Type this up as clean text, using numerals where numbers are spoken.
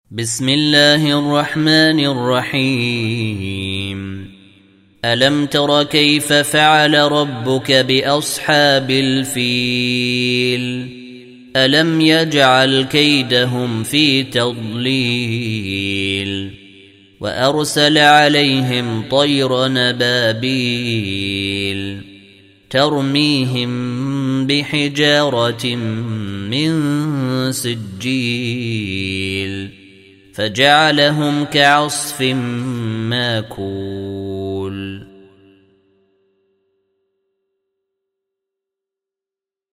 بسم الله الرحمن الرحيم ألم تر كيف فعل ربك بأصحاب الفيل ألم يجعل كيدهم في تضليل وأرسل عليهم طير نبابيل ترميهم بحجارة من سجيل فجعلهم كعصف ماكول.